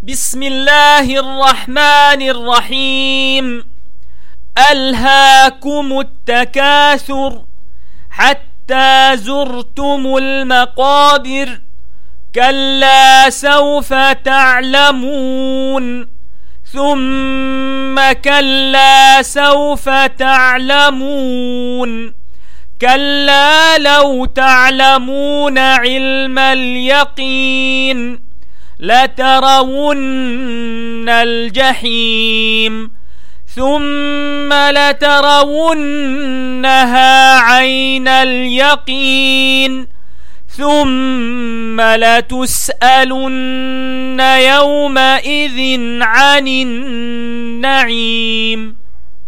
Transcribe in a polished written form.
بسم الله الرحمن الرحيم. ألهاكم التكاثر حتى زرتم المقابر، كلا سوف تعلمون، ثم كلا سوف تعلمون، كلا لو تعلمون علم اليقين لترون الجحيم، ثم لترونها عين اليقين، ثم لتسألن يومئذ عن النعيم.